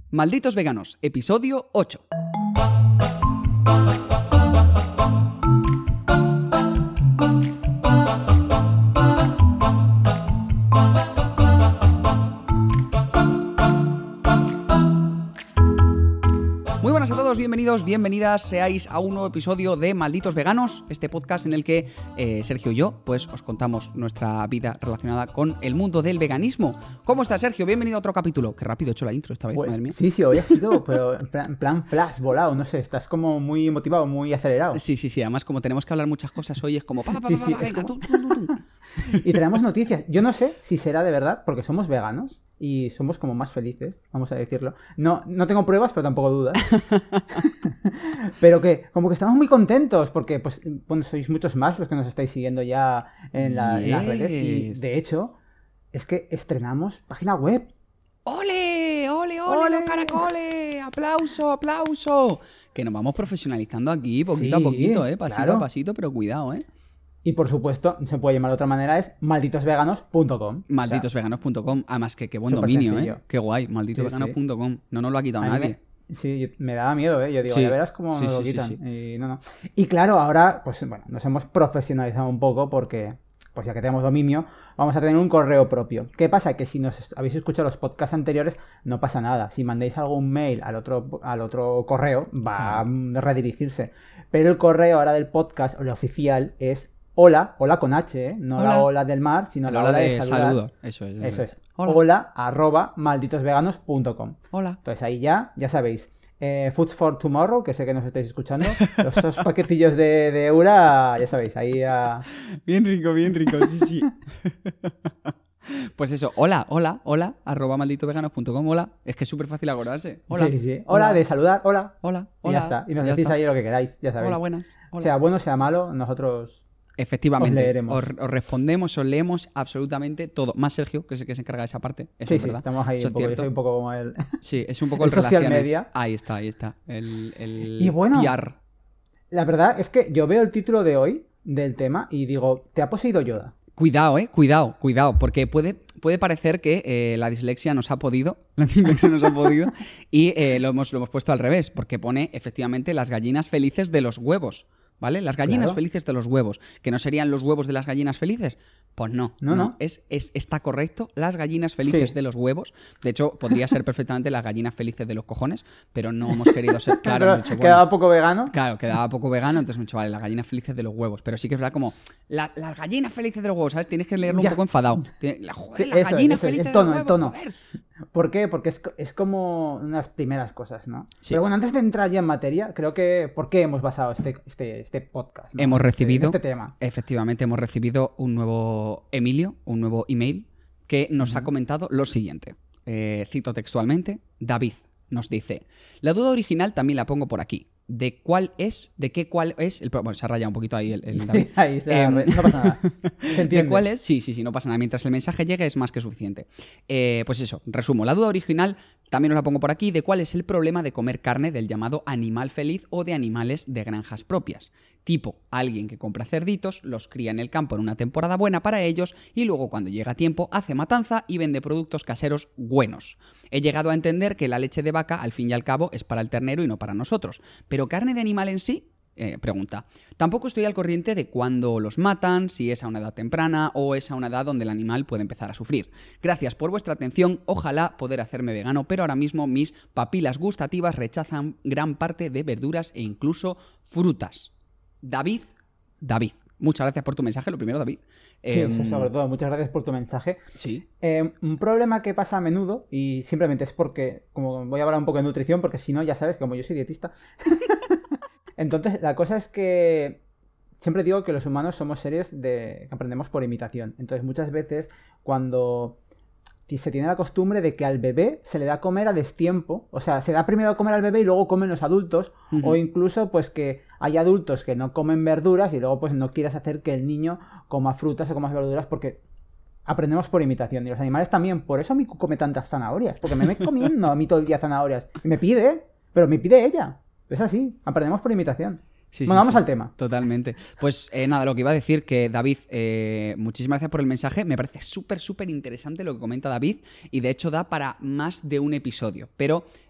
Malditos Veganos, episodio 8. Muy buenas a todos, bienvenidos, bienvenidas seáis a un nuevo episodio de Malditos Veganos, este podcast en el que Sergio y yo pues os contamos nuestra vida relacionada con el mundo del veganismo. ¿Cómo estás, Sergio? Bienvenido a otro capítulo. Qué rápido he hecho la intro esta vez, pues, madre mía. Sí, hoy ha sido, pero en plan flash, volado, no sé, estás como muy motivado, muy acelerado. Sí, además como tenemos que hablar muchas cosas hoy es como... Venga, tú. Y tenemos noticias. Yo no sé si será de verdad, porque somos veganos y somos como más felices, vamos a decirlo. No tengo pruebas, pero tampoco dudas. Pero que como que estamos muy contentos porque pues bueno, sois muchos más los que nos estáis siguiendo ya en las redes. Y de hecho, es que estrenamos página web. ¡Ole! ¡Ole, los caracoles! ¡Aplauso! Que nos vamos profesionalizando aquí poquito a poquito, pasito a pasito, pero cuidado, Y por supuesto, se puede llamar de otra manera, es malditosveganos.com. Malditosveganos.com, además que qué buen dominio, sencillo. Qué guay, malditosveganos.com. No nos lo ha quitado nadie. Sí, me daba miedo, Yo digo, ya verás cómo nos lo quitan. Sí. Y no. Y claro, ahora, pues bueno, nos hemos profesionalizado un poco porque, pues ya que tenemos dominio, vamos a tener un correo propio. ¿Qué pasa? Que si nos habéis escuchado los podcasts anteriores, no pasa nada. Si mandáis algún mail al otro correo, va a redirigirse. Pero el correo ahora del podcast, o el oficial, es hola con H, No la ola del mar, sino la ola de saludo. Eso es. Hola@malditosveganos.com. Hola. Entonces ahí ya sabéis. Foods for Tomorrow, que sé que nos estáis escuchando. Esos paquetillos de Eura, ya sabéis, ahí a... Bien rico, sí. Pues eso, hola, @malditosveganos.com, hola. Es que es súper fácil acordarse. Hola. Sí. Hola, de saludar, hola. Y ya está. Y nos decís ahí lo que queráis, ya sabéis. Hola, buenas. Hola. Sea bueno, sea malo, nosotros... Efectivamente, os leeremos. Os respondemos, os leemos absolutamente todo. Más Sergio, que es el que se encarga de esa parte. Eso es verdad. Estamos ahí un poco. Yo soy un poco como el... Sí, es un poco el social media. Ahí está. El y bueno, PR. La verdad es que yo veo el título de hoy del tema y digo, ¿te ha poseído Yoda? Cuidado, porque puede parecer que la dislexia nos ha podido y lo hemos puesto al revés, porque pone efectivamente las gallinas felices de los huevos. ¿Vale? Las gallinas felices de los huevos. ¿Que no serían los huevos de las gallinas felices? Pues no. Está correcto. Las gallinas felices de los huevos. De hecho, podría ser perfectamente las gallinas felices de los cojones, pero no hemos querido ser claros. ¿Quedaba poco vegano? Claro, quedaba poco vegano, entonces me he dicho, vale, las gallinas felices de los huevos. Pero sí que es verdad como, las gallinas felices de los huevos, ¿sabes? Tienes que leerlo un poco enfadado. Las gallinas felices de los huevos, el tono. Joder. ¿Por qué? Porque es como unas primeras cosas, ¿no? Sí. Pero bueno, antes de entrar ya en materia, creo que ¿por qué hemos basado este podcast? ¿No? Hemos recibido este tema. Efectivamente, hemos recibido un nuevo email que nos ha comentado lo siguiente. Cito textualmente, David nos dice: la duda original también la pongo por aquí. ¿De qué cuál es el... Bueno, se ha rayado un poquito ahí el David. Sí, ahí no pasa nada. Se entiende. ¿De cuál es? Sí, no pasa nada. Mientras el mensaje llegue es más que suficiente. Pues eso, resumo. La duda original también os la pongo por aquí, de cuál es el problema de comer carne del llamado animal feliz o de animales de granjas propias. Tipo, alguien que compra cerditos, los cría en el campo en una temporada buena para ellos y luego cuando llega tiempo hace matanza y vende productos caseros buenos. He llegado a entender que la leche de vaca al fin y al cabo es para el ternero y no para nosotros. ¿Pero carne de animal en sí? Pregunta. Tampoco estoy al corriente de cuándo los matan, si es a una edad temprana o es a una edad donde el animal puede empezar a sufrir. Gracias por vuestra atención, ojalá poder hacerme vegano, pero ahora mismo mis papilas gustativas rechazan gran parte de verduras e incluso frutas. David, muchas gracias por tu mensaje, lo primero, David. Sí, sobre todo, muchas gracias por tu mensaje. Sí. Un problema que pasa a menudo, y simplemente es porque, como voy a hablar un poco de nutrición, porque si no, ya sabes, como yo soy dietista. Entonces, la cosa es que siempre digo que los humanos somos seres que aprendemos por imitación. Entonces, muchas veces, cuando se tiene la costumbre de que al bebé se le da a comer a destiempo, o sea, se da primero a comer al bebé y luego comen los adultos, o incluso pues que hay adultos que no comen verduras y luego pues no quieras hacer que el niño coma frutas o coma verduras porque aprendemos por imitación. Y los animales también, por eso Miku come tantas zanahorias, porque me voy comiendo a mí todo el día zanahorias y me pide, pero me pide ella. Es así, aprendemos por imitación. Vamos al tema. Totalmente. Pues nada, lo que iba a decir que David, muchísimas gracias por el mensaje. Me parece súper interesante lo que comenta David y de hecho da para más de un episodio. Pero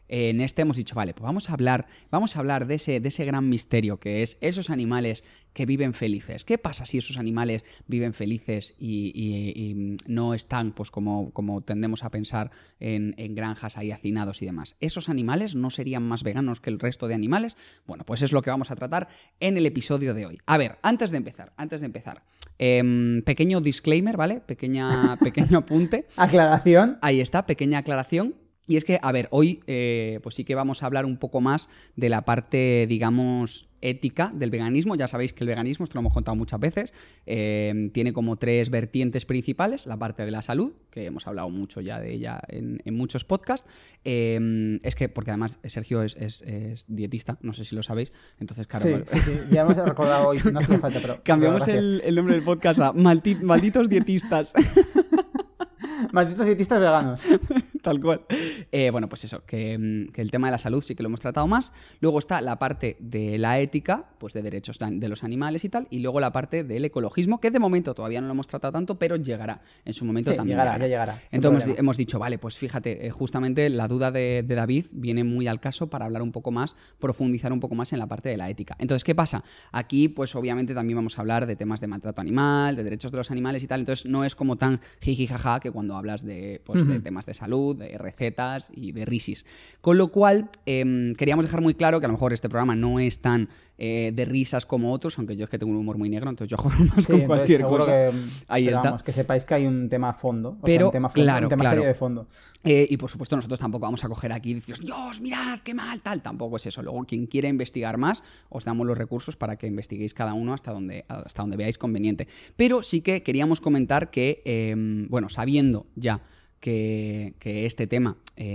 en este hemos dicho, vale, pues vamos a hablar de ese gran misterio que es esos animales que viven felices. ¿Qué pasa si esos animales viven felices y no están, pues como tendemos a pensar, en granjas ahí hacinados y demás? ¿Esos animales no serían más veganos que el resto de animales? Bueno, pues es lo que vamos a tratar en el episodio de hoy. A ver, antes de empezar, pequeño disclaimer, ¿vale? Pequeño apunte. Aclaración. Ahí está, pequeña aclaración. Y es que, a ver, hoy pues sí que vamos a hablar un poco más de la parte, digamos, ética del veganismo. Ya sabéis que el veganismo, esto lo hemos contado muchas veces, tiene como 3 vertientes principales. La parte de la salud, que hemos hablado mucho ya de ella en muchos podcasts. Es que, porque además Sergio es dietista, no sé si lo sabéis. Entonces, claro... Sí, bueno, sí, ya hemos recordado hoy, no hacía falta, pero... Cambiamos pero el nombre del podcast a Malditos Dietistas. Malditos dietistas veganos. Tal cual. Bueno, pues eso, que el tema de la salud sí que lo hemos tratado más. Luego está la parte de la ética, pues de derechos de los animales y tal. Y luego la parte del ecologismo, que de momento todavía no lo hemos tratado tanto, pero llegará. En su momento también ya llegará. Entonces hemos dicho, vale, pues fíjate, justamente la duda de David viene muy al caso para hablar un poco más, profundizar un poco más en la parte de la ética. Entonces, ¿qué pasa? Aquí, pues obviamente también vamos a hablar de temas de maltrato animal, de derechos de los animales y tal. Entonces, no es como tan jiji jaja que cuando hablas de, pues, de temas de salud, de recetas y de risis. Con lo cual, queríamos dejar muy claro que a lo mejor este programa no es tan de risas como otros, aunque yo es que tengo un humor muy negro, entonces yo juego más con cualquier cosa. Ahí pero está. Vamos, que sepáis que hay un tema a fondo, pero, un tema claro, serio de fondo. Y por supuesto nosotros tampoco vamos a coger aquí y decir, Dios, mirad, qué mal, tal. Tampoco es eso. Luego, quien quiera investigar más, os damos los recursos para que investiguéis cada uno hasta donde veáis conveniente. Pero sí que queríamos comentar que, bueno, sabiendo ya que este tema,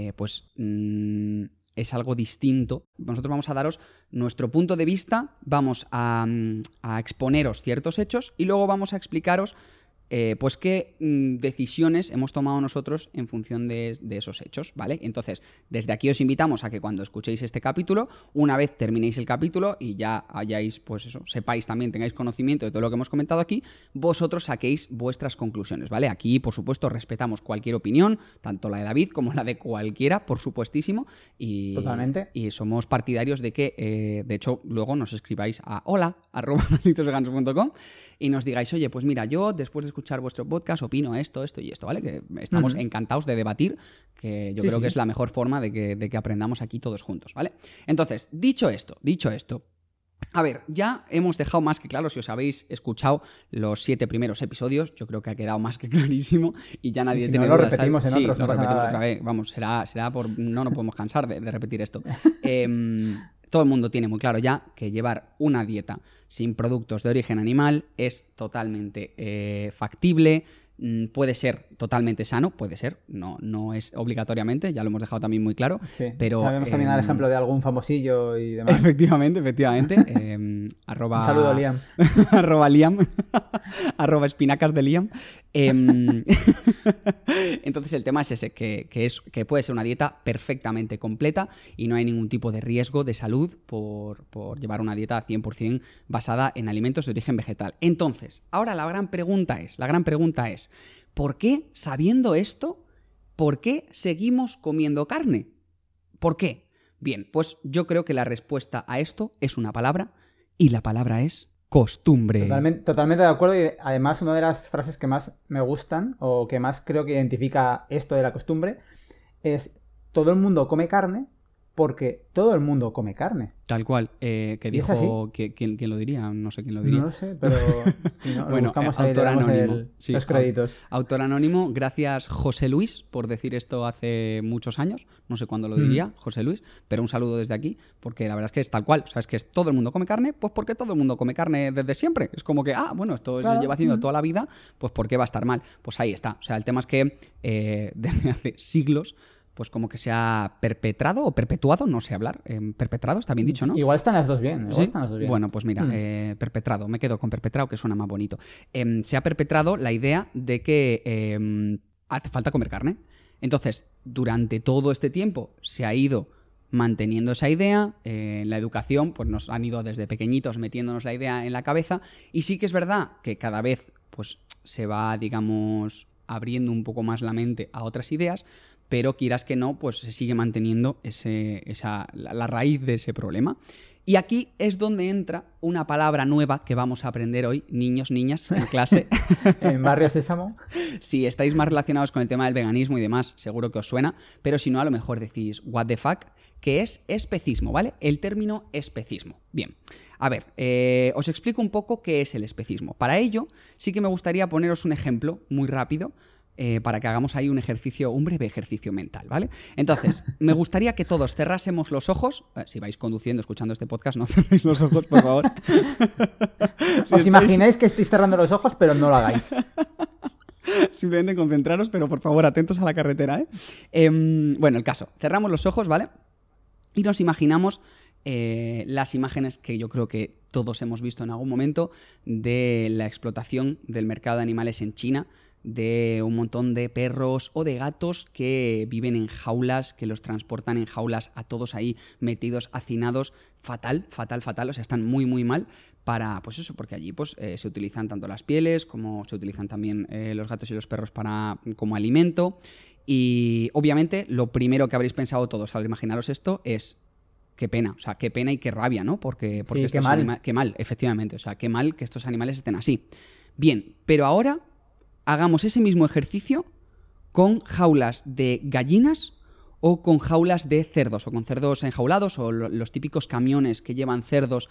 es algo distinto. Nosotros vamos a daros nuestro punto de vista, vamos a exponeros ciertos hechos y luego vamos a explicaros pues qué decisiones hemos tomado nosotros en función de esos hechos, ¿vale? Entonces, desde aquí os invitamos a que cuando escuchéis este capítulo, una vez terminéis el capítulo y ya hayáis, pues eso, sepáis también, tengáis conocimiento de todo lo que hemos comentado aquí, vosotros saquéis vuestras conclusiones, ¿vale? Aquí, por supuesto, respetamos cualquier opinión, tanto la de David como la de cualquiera, por supuestísimo, y totalmente. Y somos partidarios de que, de hecho, luego nos escribáis a hola@malditosveganos.com y nos digáis, oye, pues mira, yo después de escuchar vuestro podcast opino esto y esto, ¿vale? Que estamos encantados de debatir, que yo creo que es la mejor forma de que aprendamos aquí todos juntos, ¿vale? Entonces, dicho esto, a ver, ya hemos dejado más que claro, si os habéis escuchado los 7 primeros episodios, yo creo que ha quedado más que clarísimo y ya nadie tiene dudas. Lo repetimos en otros, lo repetimos nada, otra vez, vamos, será por... No nos podemos cansar de repetir esto. Todo el mundo tiene muy claro ya que llevar una dieta sin productos de origen animal es totalmente factible, puede ser totalmente sano, puede ser, no es obligatoriamente, ya lo hemos dejado también muy claro. Sí, pero sabemos también el ejemplo de algún famosillo y demás. Efectivamente. Un saludo a Liam. @Liam, @espinacas de Liam. Entonces el tema es ese, que puede ser una dieta perfectamente completa y no hay ningún tipo de riesgo de salud por llevar una dieta 100% basada en alimentos de origen vegetal. Entonces, ahora la gran pregunta es, ¿por qué, sabiendo esto, por qué seguimos comiendo carne? ¿Por qué? Bien, pues yo creo que la respuesta a esto es una palabra y la palabra es costumbre. Totalmente de acuerdo, y además una de las frases que más me gustan o que más creo que identifica esto de la costumbre es: todo el mundo come carne porque todo el mundo come carne. Tal cual, que dijo, ¿quién lo diría? No sé quién lo diría. No lo sé, pero si no, bueno, buscamos ahí, autor anónimo. Los créditos. Autor anónimo, gracias José Luis por decir esto hace muchos años, no sé cuándo lo diría, José Luis, pero un saludo desde aquí, porque la verdad es que es tal cual, o sea, es que todo el mundo come carne, pues porque todo el mundo come carne desde siempre. Es como que, bueno, esto se lleva haciendo toda la vida, pues ¿por qué va a estar mal? Pues ahí está, o sea, el tema es que desde hace siglos pues como que se ha perpetrado o perpetuado, no sé hablar, perpetrado, está bien dicho, ¿no? Igual están las dos bien, ¿Sí? Bueno, pues mira, perpetrado, me quedo con perpetrado, que suena más bonito. Se ha perpetrado la idea de que hace falta comer carne. Entonces, durante todo este tiempo se ha ido manteniendo esa idea, en la educación pues nos han ido desde pequeñitos metiéndonos la idea en la cabeza, y sí que es verdad que cada vez pues se va, digamos, abriendo un poco más la mente a otras ideas, pero quieras que no, pues se sigue manteniendo la raíz de ese problema. Y aquí es donde entra una palabra nueva que vamos a aprender hoy, niños, niñas, en clase. En Barrio Sésamo. Si estáis más relacionados con el tema del veganismo y demás, seguro que os suena, pero si no, a lo mejor decís, what the fuck, que es especismo, ¿vale? El término especismo. Bien, a ver, os explico un poco qué es el especismo. Para ello, sí que me gustaría poneros un ejemplo muy rápido, para que hagamos ahí un breve ejercicio mental, ¿vale? Entonces, me gustaría que todos cerrásemos los ojos. Si vais conduciendo, escuchando este podcast, no cerréis los ojos, por favor. Os imagináis que estáis cerrando los ojos, pero no lo hagáis. Simplemente concentraros, pero por favor, atentos a la carretera, ¿eh? Bueno, el caso. Cerramos los ojos, ¿vale? Y nos imaginamos las imágenes que yo creo que todos hemos visto en algún momento de la explotación del mercado de animales en China, de un montón de perros o de gatos que viven en jaulas, que los transportan en jaulas a todos ahí metidos, hacinados, fatal, o sea, están muy, muy mal pues eso, porque allí pues se utilizan tanto las pieles como se utilizan también los gatos y los perros como alimento. Y obviamente lo primero que habréis pensado todos al imaginaros esto es qué pena, o sea, qué pena y qué rabia, ¿no? Porque sí, qué mal. Qué mal, efectivamente, o sea, qué mal que estos animales estén así. Bien, pero ahora hagamos ese mismo ejercicio con jaulas de gallinas o con jaulas de cerdos, o con cerdos enjaulados, o los típicos camiones que llevan cerdos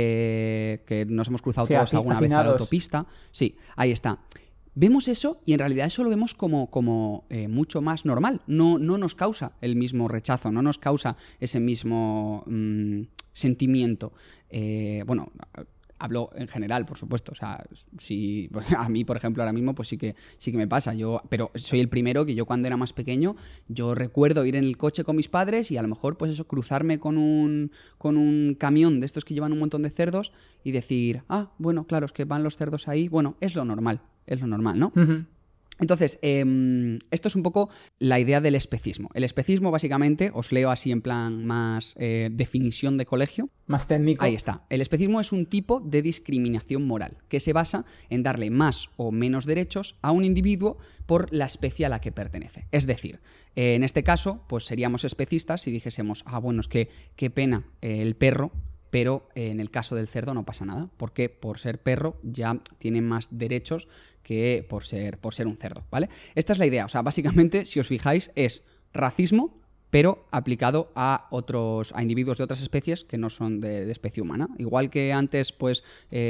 que nos hemos cruzado todos alguna vez a la autopista. Sí, ahí está. Vemos eso y en realidad eso lo vemos como mucho más normal. No nos causa el mismo rechazo, no nos causa ese mismo sentimiento. Bueno, hablo en general, por supuesto. O sea, si a mí, por ejemplo, ahora mismo, pues sí que me pasa. Pero soy el primero que yo cuando era más pequeño, yo recuerdo ir en el coche con mis padres y a lo mejor, pues eso, cruzarme con un camión de estos que llevan un montón de cerdos y decir, bueno, claro, es que van los cerdos ahí. Bueno, es lo normal, ¿no? Uh-huh. Entonces, esto es un poco la idea del especismo. El especismo, básicamente, os leo así en plan más definición de colegio. Más técnico. Ahí está. El especismo es un tipo de discriminación moral que se basa en darle más o menos derechos a un individuo por la especie a la que pertenece. Es decir, en este caso, pues seríamos especistas si dijésemos, bueno, es que qué pena el perro, pero en el caso del cerdo no pasa nada, porque por ser perro ya tiene más derechos que por ser un cerdo, ¿vale? Esta es la idea, o sea, básicamente, si os fijáis, es racismo, pero aplicado a individuos de otras especies que no son de especie humana. Igual que antes, pues,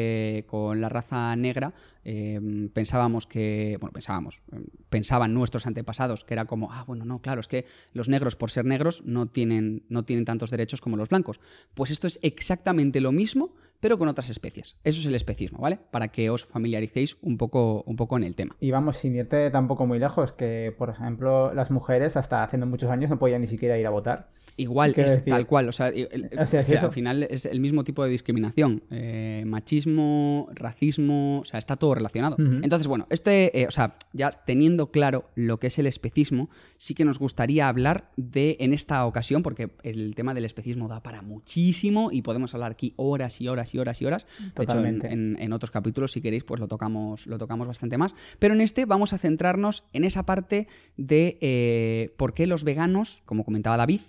con la raza negra, pensaban nuestros antepasados que era como, bueno, no, claro, es que los negros, por ser negros, no tienen tantos derechos como los blancos. Pues esto es exactamente lo mismo, pero con otras especies. Eso es el especismo, ¿vale? Para que os familiaricéis un poco en el tema. Y vamos, sin irte tampoco muy lejos, que, por ejemplo, las mujeres hasta hace muchos años no podían ni siquiera ir a votar. Igual, es tal cual. O sea, al final es el mismo tipo de discriminación. Machismo, racismo, o sea, está todo relacionado. Uh-huh. Entonces, bueno, ya teniendo claro lo que es el especismo, sí que nos gustaría hablar en esta ocasión, porque el tema del especismo da para muchísimo y podemos hablar aquí horas y horas. Totalmente. De hecho, en otros capítulos, si queréis, pues lo tocamos bastante más. Pero en este vamos a centrarnos en esa parte de por qué los veganos, como comentaba David,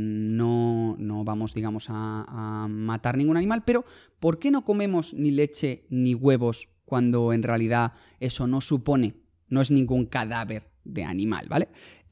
no vamos, digamos, a matar ningún animal, pero ¿por qué no comemos ni leche ni huevos cuando en realidad eso no es ningún cadáver de animal, ¿vale?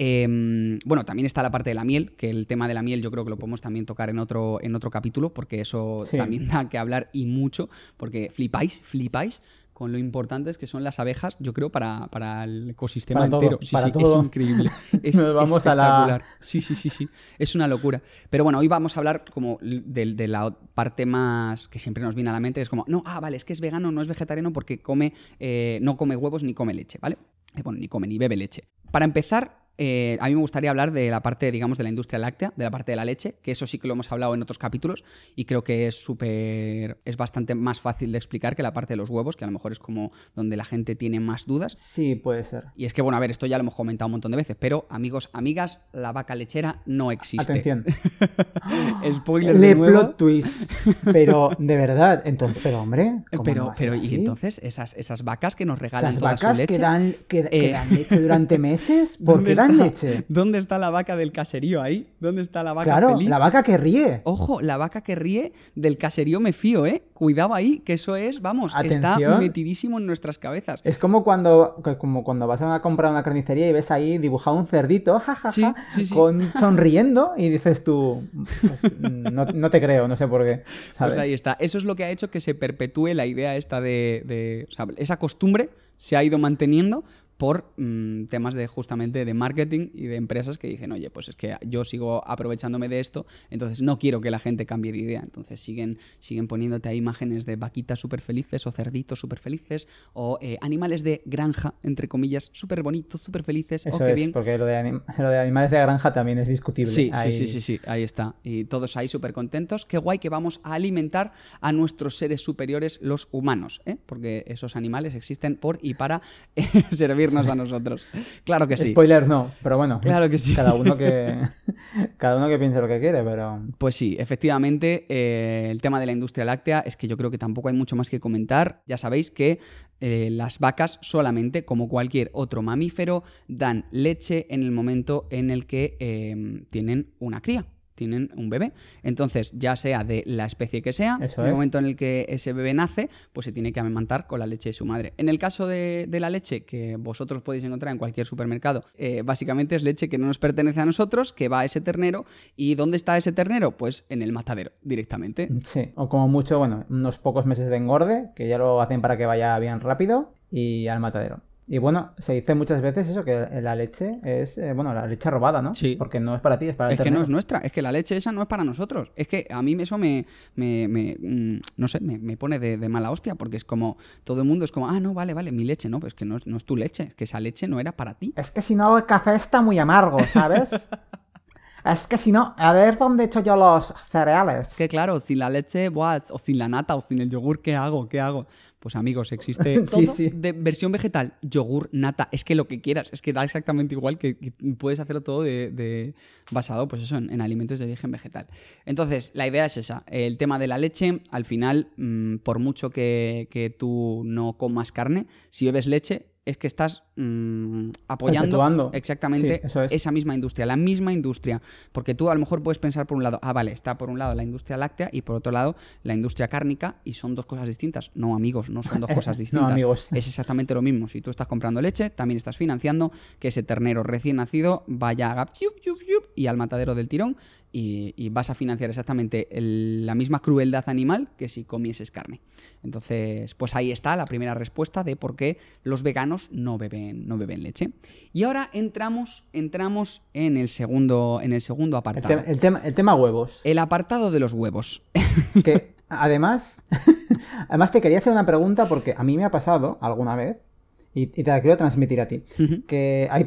Bueno, también está la parte de la miel, que el tema de la miel yo creo que lo podemos también tocar en otro capítulo, porque eso también da que hablar y mucho, porque flipáis con lo importantes que son las abejas, yo creo, para el ecosistema entero. Todo. Es increíble. Nos vamos espectacular. Sí. Es una locura. Pero bueno, hoy vamos a hablar como de la parte más que siempre nos viene a la mente, es como, vale, es que es vegano, no es vegetariano porque no come huevos ni come leche, ¿vale? Bueno, ni come ni bebe leche. Para empezar, a mí me gustaría hablar de la parte, digamos, de la industria láctea, de la parte de la leche, que eso sí que lo hemos hablado en otros capítulos y creo que es bastante más fácil de explicar que la parte de los huevos, que a lo mejor es como donde la gente tiene más dudas. Sí, puede ser. Y es que, bueno, a ver, esto ya lo hemos comentado un montón de veces, pero amigos, amigas, la vaca lechera no existe. Atención. Spoiler de nuevo. Plot twist. Pero, de verdad, entonces, pero hombre, pero y entonces esas vacas que nos regalan esas toda vacas su leche, que dan leche durante meses, ¿por qué dan dan leche. ¿Dónde está la vaca del caserío ahí? ¿Dónde está la vaca Claro, feliz? la vaca que ríe. Ojo, la vaca que ríe del caserío me fío, ¿eh? Cuidado ahí, que eso es, vamos, está Atención. metidísimo en nuestras cabezas. Es como cuando vas a comprar una carnicería y ves ahí dibujado un cerdito, jajaja, Sí, sí, sí. sonriendo, y dices tú, pues, no te creo, no sé por qué, ¿sabes? Pues ahí está. Eso es lo que ha hecho que se perpetúe la idea esta o sea, esa costumbre se ha ido manteniendo por temas de justamente de marketing y de empresas que dicen, oye, pues es que yo sigo aprovechándome de esto, entonces no quiero que la gente cambie de idea. Entonces siguen poniéndote ahí imágenes de vaquitas súper felices o cerditos súper felices o animales de granja, entre comillas, súper bonitos, súper felices. Eso oh, qué es, bien. porque lo de animales de granja también es discutible. Sí, ahí está. Y todos ahí súper contentos. Qué guay que vamos a alimentar a nuestros seres superiores, los humanos, ¿eh? Porque esos animales existen por y para servirnos a nosotros. Claro que sí. Spoiler no, pero bueno, Claro que sí. cada uno que piense lo que quiere, pero... Pues sí, efectivamente, el tema de la industria láctea es que yo creo que tampoco hay mucho más que comentar. Ya sabéis que las vacas solamente, como cualquier otro mamífero, dan leche en el momento en el que tienen una cría. Tienen un bebé. Entonces, ya sea de la especie que sea, en el momento en el que ese bebé nace, pues se tiene que amamantar con la leche de su madre. En el caso de la leche que vosotros podéis encontrar en cualquier supermercado, básicamente es leche que no nos pertenece a nosotros, que va a ese ternero. ¿Y dónde está ese ternero? Pues en el matadero, directamente. Sí, o como mucho, bueno, unos pocos meses de engorde, que ya lo hacen para que vaya bien rápido, y al matadero. Y bueno, se dice muchas veces eso, que la leche es, la leche robada, ¿no? Sí. Porque no es para ti, es para el Es que ternero. no es nuestra, es que la leche esa no es para nosotros. Es que a mí eso no sé, me pone de mala hostia, porque es como, todo el mundo es como, no, vale, mi leche, no, pues que no es tu leche, es que esa leche no era para ti. Es que si no el café está muy amargo, ¿sabes? Es que si no, a ver dónde he hecho yo los cereales. Es que claro, sin la leche, o sin la nata, o sin el yogur, ¿qué hago? Pues amigos, existe todo de versión vegetal, yogur, nata, es que lo que quieras, es que da exactamente igual, que puedes hacerlo todo basado, pues eso, en alimentos de origen vegetal. Entonces, la idea es esa, el tema de la leche, al final, por mucho que tú no comas carne, si bebes leche, es que estás apoyando exactamente esa misma industria, la misma industria. Porque tú a lo mejor puedes pensar por un lado, vale, está por un lado la industria láctea y por otro lado la industria cárnica, y son dos cosas distintas. No, amigos, no son dos cosas distintas. No, amigos. Es exactamente lo mismo. Si tú estás comprando leche, también estás financiando que ese ternero recién nacido vaya a y al matadero del tirón, y vas a financiar exactamente la misma crueldad animal que si comieses carne. Entonces, pues ahí está la primera respuesta de por qué los veganos no beben leche. Y ahora entramos en el segundo apartado. El tema huevos. El apartado de los huevos. Que además te quería hacer una pregunta, porque a mí me ha pasado alguna vez, y te la quiero transmitir a ti, que hay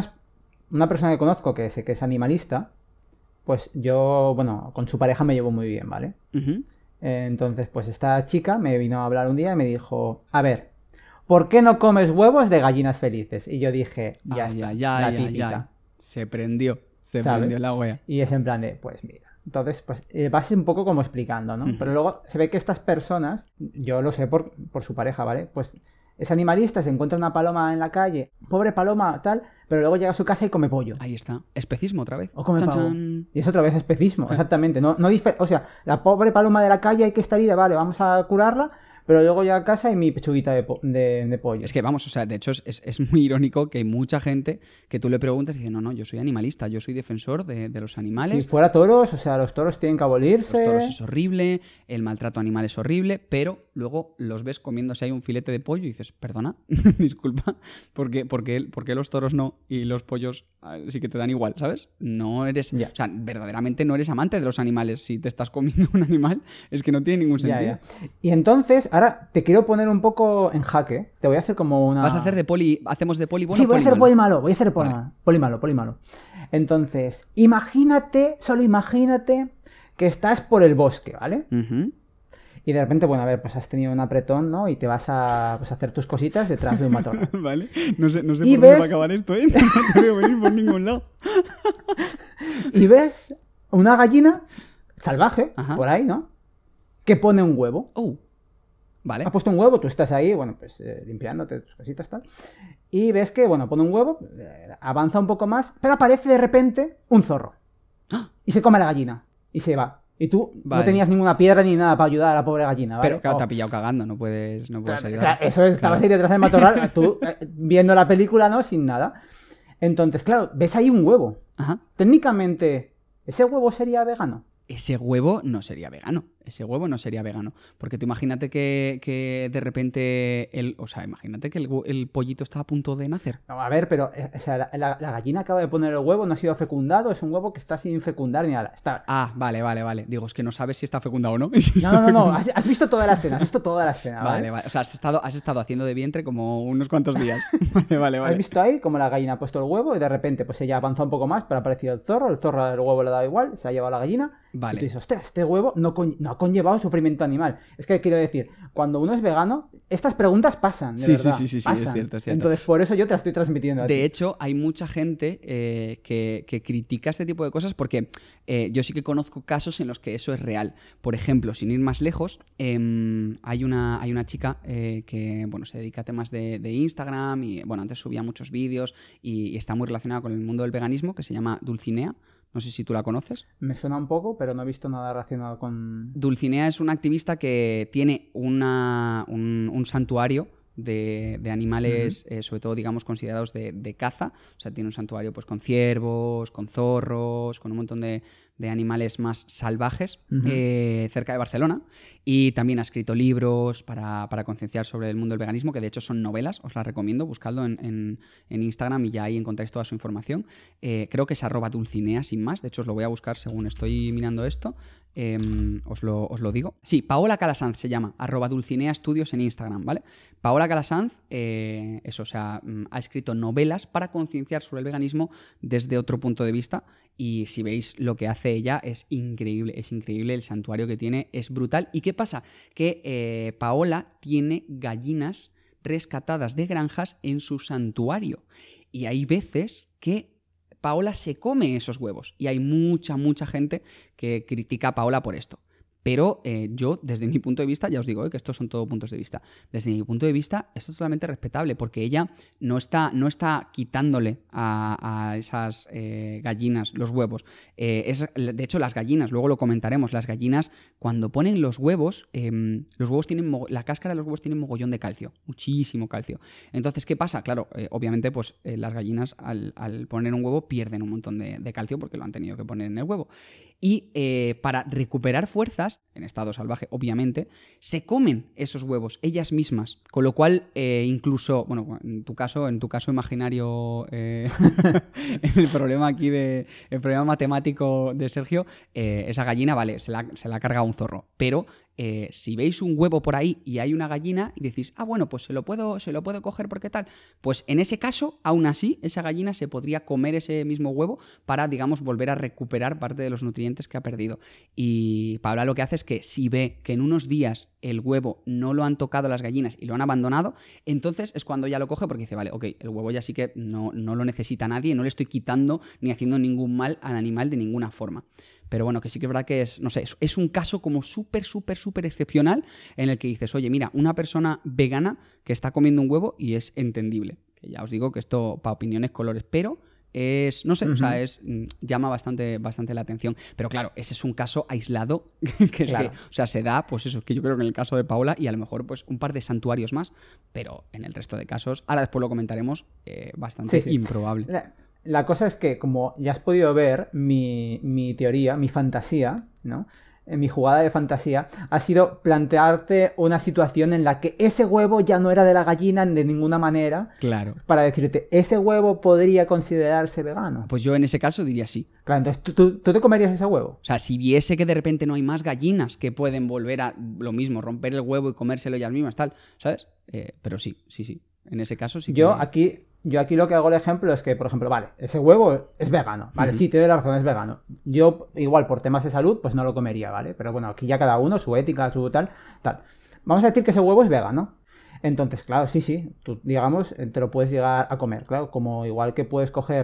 una persona que conozco que sé que es animalista. Pues yo, bueno, con su pareja me llevo muy bien, ¿vale? Entonces, pues esta chica me vino a hablar un día y me dijo, a ver, ¿por qué no comes huevos de gallinas felices? Y yo dije, ya está, la típica. Se prendió la wea. Y es en plan de, pues mira. Entonces, pues vas un poco como explicando, ¿no? Pero luego se ve que estas personas, yo lo sé por su pareja, ¿vale? Pues es animalista, se encuentra una paloma en la calle, pobre paloma, tal, pero luego llega a su casa y come pollo. Ahí está. Especismo otra vez. O come pavo. Y es otra vez especismo, exactamente. O sea, la pobre paloma de la calle hay que estar herida, vale, vamos a curarla, pero luego llega a casa y mi pechuguita de pollo. Es que vamos, o sea, de hecho es muy irónico que hay mucha gente que tú le preguntas y dice, no, yo soy animalista, yo soy defensor de los animales. Si fuera toros, o sea, los toros tienen que abolirse. Los toros es horrible, el maltrato animal es horrible, pero luego los ves comiéndose ahí un filete de pollo y dices, perdona, disculpa, ¿por qué los toros no y los pollos sí que te dan igual, ¿sabes? No eres, o sea, verdaderamente no eres amante de los animales. Si te estás comiendo un animal, es que no tiene ningún sentido. Ya. Y entonces, ahora te quiero poner un poco en jaque. Te voy a hacer como una... ¿Vas a hacer hacemos de poli bueno? Sí, voy a hacer poli malo. Voy a hacer poli malo. Entonces, solo imagínate que estás por el bosque, ¿vale? Y de repente, bueno, a ver, pues has tenido un apretón, ¿no? Y te vas a hacer tus cositas detrás de un matorral. Vale, no sé por dónde va a acabar esto, ¿eh? No te veo venir por ningún lado. Y ves una gallina salvaje, por ahí, ¿no? Que pone un huevo. Vale. Ha puesto un huevo, tú estás ahí, bueno, pues limpiándote tus cositas, tal. Y ves que, bueno, pone un huevo, avanza un poco más, pero aparece de repente un zorro. ¡Ah! Y se come a la gallina. Y se va. Y tú Vale. no tenías ninguna piedra ni nada para ayudar a la pobre gallina, ¿vale? Pero claro, te ha pillado cagando, no puedes ayudar. Claro, eso es, estabas ahí detrás del matorral, tú viendo la película, ¿no? Sin nada. Entonces, claro, ves ahí un huevo. Ajá. Técnicamente, ¿ese huevo sería vegano? Ese huevo no sería vegano. Ese huevo no sería vegano. Porque tú imagínate que de repente. Imagínate que el pollito está a punto de nacer. No, a ver, pero o sea, la gallina acaba de poner el huevo, no ha sido fecundado, es un huevo que está sin fecundar ni nada. Está... Ah, vale. Digo, es que no sabes si está fecundado o no. No. Has visto toda la escena, ¿vale? Vale. O sea, has estado haciendo de vientre como unos cuantos días. Vale. Has visto ahí como la gallina ha puesto el huevo y de repente pues ella avanza un poco más, pero ha aparecido el zorro al huevo le ha dado igual, se ha llevado la gallina. Vale. Y tú dices, ostras, este huevo no ha conllevado sufrimiento animal. Es que quiero decir, cuando uno es vegano, estas preguntas pasan, de verdad. Sí, pasan. es cierto. Entonces, por eso yo te las estoy transmitiendo a ti. De hecho, hay mucha gente que critica este tipo de cosas porque yo sí que conozco casos en los que eso es real. Por ejemplo, sin ir más lejos, hay una chica que bueno, se dedica a temas de Instagram y bueno, antes subía muchos vídeos y está muy relacionada con el mundo del veganismo, que se llama Dulcinea. No sé si tú la conoces. Me suena un poco, pero no he visto nada relacionado con... Dulcinea es una activista que tiene un santuario de animales, sobre todo, digamos, considerados de caza. O sea, tiene un santuario pues con ciervos, con zorros, con un montón de animales más salvajes cerca de Barcelona. Y también ha escrito libros para concienciar sobre el mundo del veganismo, que de hecho son novelas, os las recomiendo, buscadlo en Instagram y ya ahí encontráis toda su información. Creo que es @Dulcinea sin más, de hecho os lo voy a buscar según estoy mirando esto. Os lo digo. Sí, Paola Calasanz se llama, @Dulcinea Estudios en Instagram, ¿vale? Paola Calasanz, ha escrito novelas para concienciar sobre el veganismo desde otro punto de vista y si veis lo que hace ella es increíble, el santuario que tiene es brutal. ¿Y qué pasa? Que Paola tiene gallinas rescatadas de granjas en su santuario y hay veces que Paola se come esos huevos y hay mucha gente que critica a Paola por esto. Pero yo, desde mi punto de vista, ya os digo que estos son todos puntos de vista, desde mi punto de vista esto es totalmente respetable porque ella no está quitándole a esas gallinas los huevos. De hecho, las gallinas, luego lo comentaremos, las gallinas cuando ponen los huevos tienen la cáscara de los huevos tiene mogollón de calcio, muchísimo calcio. Entonces, ¿qué pasa? Claro, obviamente pues las gallinas al poner un huevo pierden un montón de calcio porque lo han tenido que poner en el huevo. Y para recuperar fuerzas, en estado salvaje, obviamente, se comen esos huevos ellas mismas. Con lo cual, incluso, bueno, en tu caso imaginario, el problema matemático de Sergio, esa gallina, vale, se la ha cargado un zorro. Pero si veis un huevo por ahí y hay una gallina y decís, bueno, pues se lo puedo coger porque tal, pues en ese caso, aún así, esa gallina se podría comer ese mismo huevo para, digamos, volver a recuperar parte de los nutrientes que ha perdido. Y Paula lo que hace es que si ve que en unos días el huevo no lo han tocado las gallinas y lo han abandonado, entonces es cuando ya lo coge porque dice, vale, ok, el huevo ya sí que no lo necesita nadie, no le estoy quitando ni haciendo ningún mal al animal de ninguna forma. Pero bueno, que sí que es verdad que es un caso como súper excepcional en el que dices, oye, mira, una persona vegana que está comiendo un huevo y es entendible. Que ya os digo que esto para opiniones colores, pero es, no sé, o sea, llama bastante la atención. Pero claro, ese es un caso aislado que es claro. que, o sea, se da, pues eso, es que yo creo que en el caso de Paola y a lo mejor pues un par de santuarios más, pero en el resto de casos, ahora después lo comentaremos, bastante improbable. La cosa es que, como ya has podido ver, mi teoría, mi fantasía, ¿no? Mi jugada de fantasía ha sido plantearte una situación en la que ese huevo ya no era de la gallina de ninguna manera. Claro. Para decirte, ¿ese huevo podría considerarse vegano? Pues yo en ese caso diría sí. Claro, entonces ¿tú te comerías ese huevo? O sea, si viese que de repente no hay más gallinas que pueden volver a lo mismo, romper el huevo y comérselo ellas mismas, tal, ¿sabes? Pero sí. En ese caso sí que... Yo aquí lo que hago el ejemplo es que, por ejemplo, vale, ese huevo es vegano, vale, sí, te doy la razón, es vegano. Yo, igual, por temas de salud, pues no lo comería, ¿vale? Pero bueno, aquí ya cada uno, su ética, su tal. Vamos a decir que ese huevo es vegano. Entonces, claro, sí, tú, digamos, te lo puedes llegar a comer, claro, como igual que puedes coger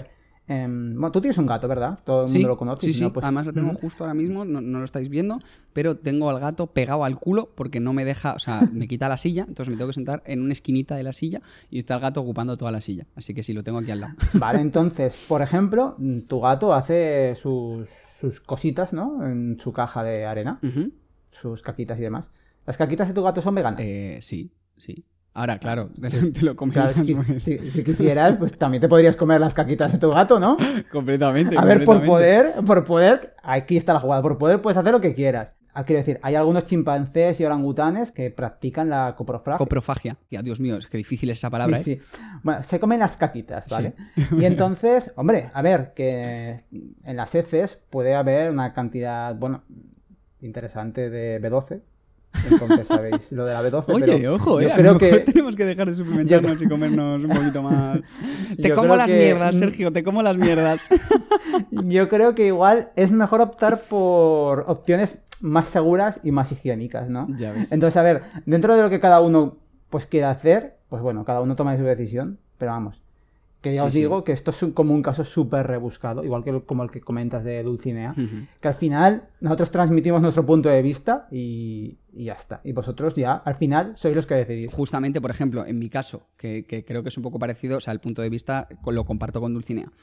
Bueno, tú tienes un gato, ¿verdad? Todo el mundo lo conoce. Sí, si no, sí. pues... Además lo tengo justo ahora mismo, no lo estáis viendo, pero tengo al gato pegado al culo porque no me deja, o sea, me quita la silla, entonces me tengo que sentar en una esquinita de la silla y está el gato ocupando toda la silla. Así que sí, lo tengo aquí al lado. Vale, entonces, por ejemplo, tu gato hace sus cositas, ¿no? En su caja de arena, sus caquitas y demás. ¿Las caquitas de tu gato son veganas? Sí. Ahora, claro, te lo comes. Claro, si quisieras, pues también te podrías comer las caquitas de tu gato, ¿no? Completamente. A ver, por poder, aquí está la jugada, por poder puedes hacer lo que quieras. Quiero decir, hay algunos chimpancés y orangutanes que practican la coprofagia. Coprofagia. Ya, Dios mío, es que difícil es esa palabra, Sí. Bueno, se comen las caquitas, ¿vale? Sí. Y entonces, hombre, a ver, que en las heces puede haber una cantidad, bueno, interesante de B12. Entonces sabéis lo de la B12. Oye, pero ojo, yo a creo lo que mejor tenemos que dejar de suplementarnos y comernos un poquito más. Te como las mierdas, Sergio, te como las mierdas. Yo creo que igual es mejor optar por opciones más seguras y más higiénicas, ¿no? Ya ves. Entonces, a ver, dentro de lo que cada uno pues quiera hacer, pues bueno, cada uno toma su decisión, pero vamos, que ya os digo que esto es como un caso súper rebuscado, igual que como el que comentas de Dulcinea, que al final nosotros transmitimos nuestro punto de vista y ya está. Y vosotros ya, al final, sois los que decidís. Justamente, por ejemplo, en mi caso, que creo que es un poco parecido, o sea, el punto de vista lo comparto con Dulcinea.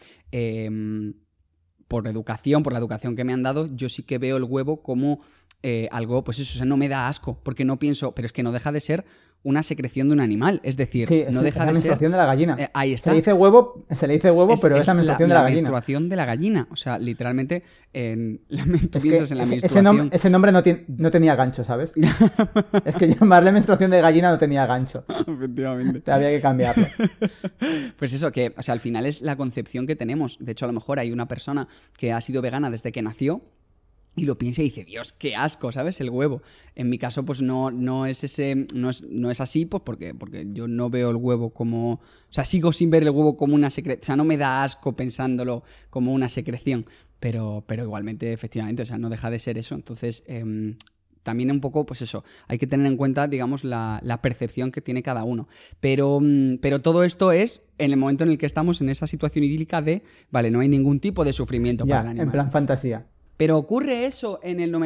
Por la educación que me han dado, yo sí que veo el huevo como algo, pues eso, o sea, no me da asco, porque no pienso, pero es que no deja de ser una secreción de un animal, es decir, no deja de ser... la menstruación de la gallina. Ahí está. Se le dice huevo, pero es la menstruación de la gallina. La menstruación de la gallina, o sea, literalmente, tú piensas en la menstruación... Ese nombre no tenía gancho, ¿sabes? Es que llamarle menstruación de gallina no tenía gancho. Efectivamente. Te había que cambiarlo. Pues eso, que, o sea, al final es la concepción que tenemos. De hecho, a lo mejor hay una persona que ha sido vegana desde que nació y lo piensa y dice, Dios, qué asco, ¿sabes? El huevo. En mi caso, pues no es así, pues porque yo no veo el huevo como... O sea, sigo sin ver el huevo como una secreción. O sea, no me da asco pensándolo como una secreción. Pero igualmente, efectivamente, o sea, no deja de ser eso. Entonces, también un poco, pues eso, hay que tener en cuenta, digamos, la percepción que tiene cada uno. Pero todo esto es en el momento en el que estamos en esa situación idílica de, vale, no hay ningún tipo de sufrimiento para el animal. En plan fantasía. Pero ocurre eso en el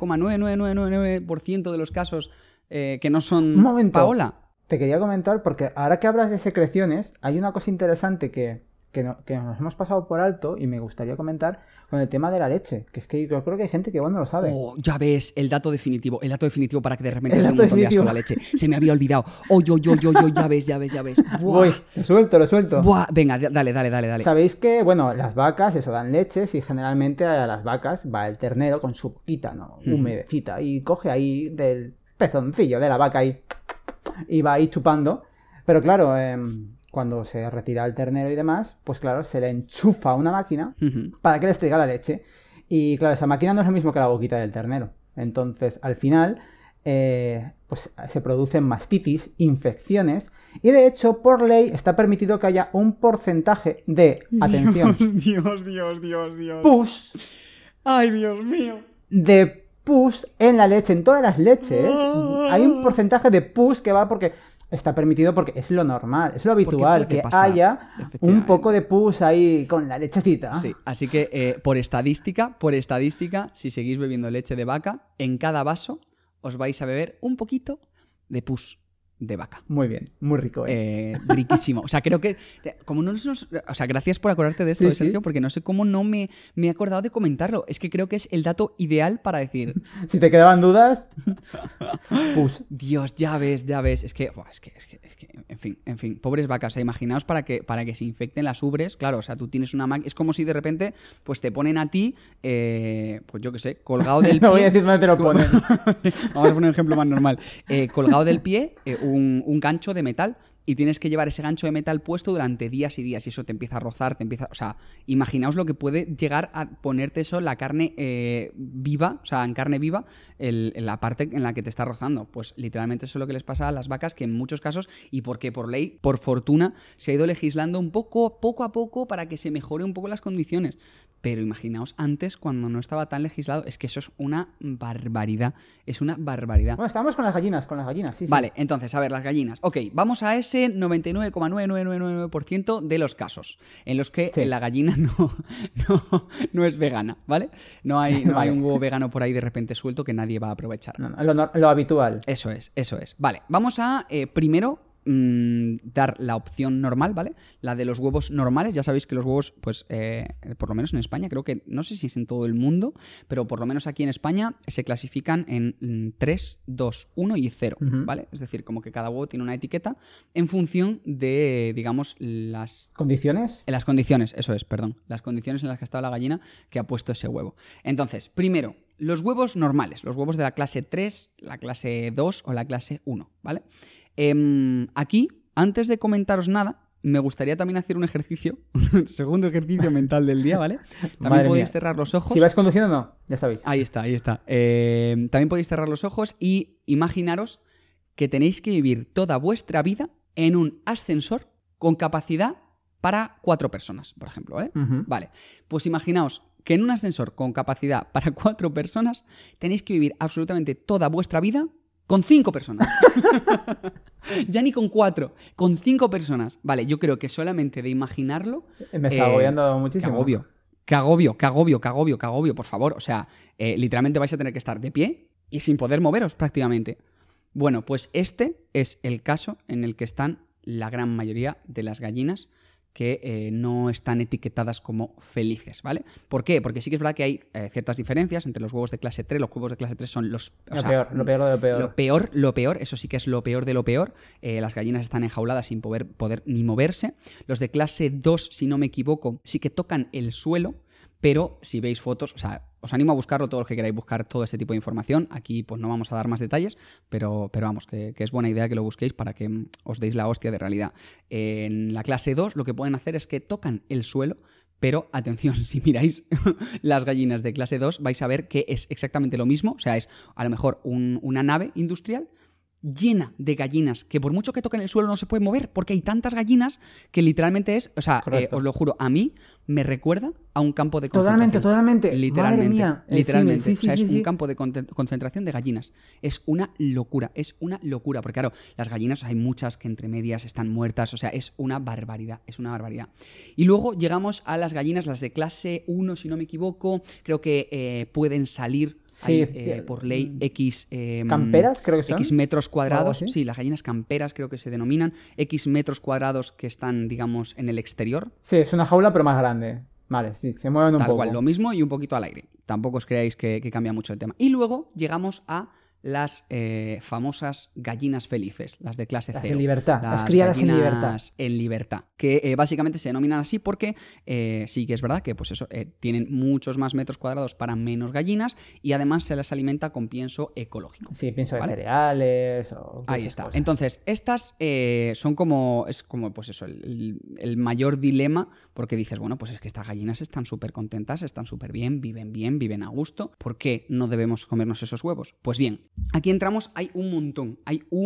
99,9999% de los casos que no son Un momento. Paola. Te quería comentar, porque ahora que hablas de secreciones, hay una cosa interesante que nos hemos pasado por alto y me gustaría comentar con el tema de la leche. Que es que yo creo que hay gente que igual no lo sabe. Oh, ya ves, el dato definitivo para que de repente te dé un montón de asco la leche. Se me había olvidado. Ya ves. Buah. Voy, lo suelto. Buah. Venga, dale. Sabéis que, bueno, las vacas, eso, dan leches y generalmente a las vacas va el ternero con su boquita, ¿no? Humedecita y coge ahí del pezoncillo de la vaca y va ahí chupando. Pero claro, cuando se retira el ternero y demás, pues claro, se le enchufa una máquina para que le extraiga la leche. Y claro, esa máquina no es lo mismo que la boquita del ternero. Entonces, al final, pues se producen mastitis, infecciones, y de hecho, por ley, está permitido que haya un porcentaje de, atención, Dios. pus. Ay, Dios mío. De pus en la leche, en todas las leches. Hay un porcentaje de pus que va porque... Está permitido porque es lo normal, es lo habitual, que haya un poco de pus ahí con la lechecita. Sí, así que por estadística, si seguís bebiendo leche de vaca, en cada vaso os vais a beber un poquito de pus de vaca. Muy bien, muy rico, riquísimo. O sea, creo que... como no o sea, gracias por acordarte de esto, Sergio, porque no sé cómo no me he acordado de comentarlo. Es que creo que es el dato ideal para decir... Si te quedaban dudas... Pus. Dios, ya ves. Es que, en fin, pobres vacas. O sea, imaginaos para que se infecten las ubres. Claro, o sea, tú tienes una máquina... Es como si de repente pues te ponen a ti, pues yo qué sé, colgado del pie... No voy a decir dónde te lo ponen. Vamos a poner un ejemplo más normal. Colgado del pie... un gancho de metal y tienes que llevar ese gancho de metal puesto durante días y días y eso te empieza a rozar, o sea, imaginaos lo que puede llegar a ponerte eso, la carne viva, o sea, en carne viva, la parte en la que te está rozando. Pues literalmente eso es lo que les pasa a las vacas, que en muchos casos, y porque por ley, por fortuna, se ha ido legislando poco a poco para que se mejore un poco las condiciones. Pero imaginaos antes, cuando no estaba tan legislado, es que eso es una barbaridad. Es una barbaridad. Bueno, estábamos con las gallinas, sí. Vale, entonces, a ver, las gallinas. Ok, vamos a ese pase 99,999% de los casos en los que la gallina no es vegana, ¿vale? No hay un huevo vegano por ahí de repente suelto que nadie va a aprovechar. Lo habitual. Eso es. Vale, vamos a primero dar la opción normal, ¿vale? La de los huevos normales. Ya sabéis que los huevos, pues, por lo menos en España, creo que, no sé si es en todo el mundo, pero por lo menos aquí en España se clasifican en 3, 2, 1 y 0, ¿vale? Es decir, como que cada huevo tiene una etiqueta en función de, digamos, las... ¿Condiciones? Las condiciones, eso es, perdón. Las condiciones en las que ha estado la gallina que ha puesto ese huevo. Entonces, primero, los huevos normales, los huevos de la clase 3, la clase 2 o la clase 1, ¿vale? Aquí, antes de comentaros nada, me gustaría también hacer un ejercicio, segundo ejercicio mental del día, ¿vale? También podéis cerrar los ojos. Si vais conduciendo, no, ya sabéis. Ahí está. También podéis cerrar los ojos y imaginaros que tenéis que vivir toda vuestra vida en un ascensor con capacidad para 4 personas, por ejemplo, ¿vale? Vale, pues imaginaos que en un ascensor con capacidad para 4 personas tenéis que vivir absolutamente toda vuestra vida con 5 personas. Ya ni con 4, con 5 personas. Vale, yo creo que solamente de imaginarlo... Me está agobiando muchísimo. Qué agobio, por favor. O sea, literalmente vais a tener que estar de pie y sin poder moveros prácticamente. Bueno, pues este es el caso en el que están la gran mayoría de las gallinas que no están etiquetadas como felices, ¿vale? ¿Por qué? Porque sí que es verdad que hay ciertas diferencias entre los huevos de clase 3. Los huevos de clase 3 son los... Lo peor de lo peor. Lo peor, eso sí que es lo peor de lo peor. Las gallinas están enjauladas sin poder ni moverse. Los de clase 2, si no me equivoco, sí que tocan el suelo, pero si veis fotos, o sea, os animo a buscarlo, todos los que queráis buscar todo este tipo de información. Aquí pues no vamos a dar más detalles, pero vamos, que es buena idea que lo busquéis para que os deis la hostia de realidad. En la clase 2 lo que pueden hacer es que tocan el suelo, pero atención, si miráis las gallinas de clase 2 vais a ver que es exactamente lo mismo. O sea, es a lo mejor una nave industrial llena de gallinas que por mucho que toquen el suelo no se pueden mover, porque hay tantas gallinas que literalmente es, o sea, os lo juro, a mí me recuerda a un campo de concentración. Totalmente. Literalmente. Madre mía. Literalmente. Sí, es un campo de concentración de gallinas. Es una locura, porque claro, las gallinas hay muchas que entre medias están muertas, o sea, es una barbaridad. Y luego llegamos a las gallinas, las de clase 1, si no me equivoco, creo que pueden salir por ley X... ¿camperas creo que son? X metros cuadrados, sí, las gallinas camperas creo que se denominan, X metros cuadrados que están, digamos, en el exterior. Sí, es una jaula pero más grande. Vale, sí, se mueven un poco. Tal cual, lo mismo y un poquito al aire. Tampoco os creáis que cambia mucho el tema. Y luego llegamos a las famosas gallinas felices, las de clase 0. Las de libertad, las criadas en libertad. En libertad, que básicamente se denominan así porque sí que es verdad que pues eso, tienen muchos más metros cuadrados para menos gallinas y además se las alimenta con pienso ecológico. Sí, pienso de cereales o ahí está. Cosas. Entonces, estas son como pues eso, el mayor dilema, porque dices, bueno, pues es que estas gallinas están súper contentas, están súper bien, viven a gusto. ¿Por qué no debemos comernos esos huevos? Pues bien, aquí entramos, hay un montón